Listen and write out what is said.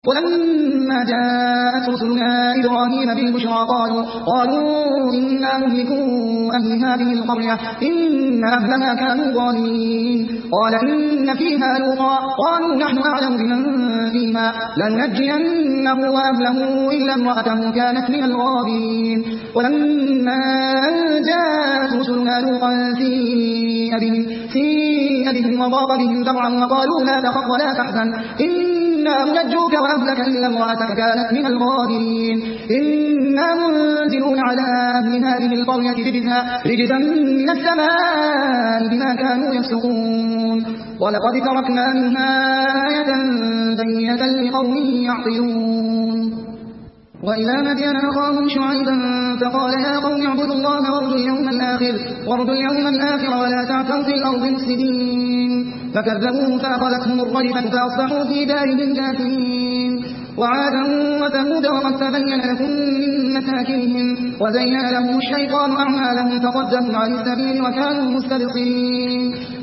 ولما جاءت رسلنا إبراهيم بالبشرى قالوا إنا مهلكو أهل هذه القرية إن أهلها كانوا ظالمين قال إن فيها لوطا قالوا نحن أعلم بمن فيها لننجينه وأهله إلا امرأته كانت من الغابرين ولما جاءت رسلنا لوطا سيء بهم وضاق بهم ذرعا وقالوا لا تخف ولا تحزن إنا منجوك وأهلك إلا امرأتك كانت من الغابرين إنا منزلون على أهل هذه القرية رجزا من السماء بما كانوا يفسقون ولقد تركنا منها آية بينة لقوم يعقلون وإلى مدين أخاهم شعيبا فقال يا قوم اعبدوا الله وارجوا اليوم الآخر ولا تعثوا في الأرض مفسدين فكذبوه فأخذتهم الرجفة فأصبحوا في دارهم جاثمين وعادا وثمود وقد تبين لكم من مساكنهم وزين لهم الشيطان أعمالهم فصدهم عن السبيل وكانوا مستبصرين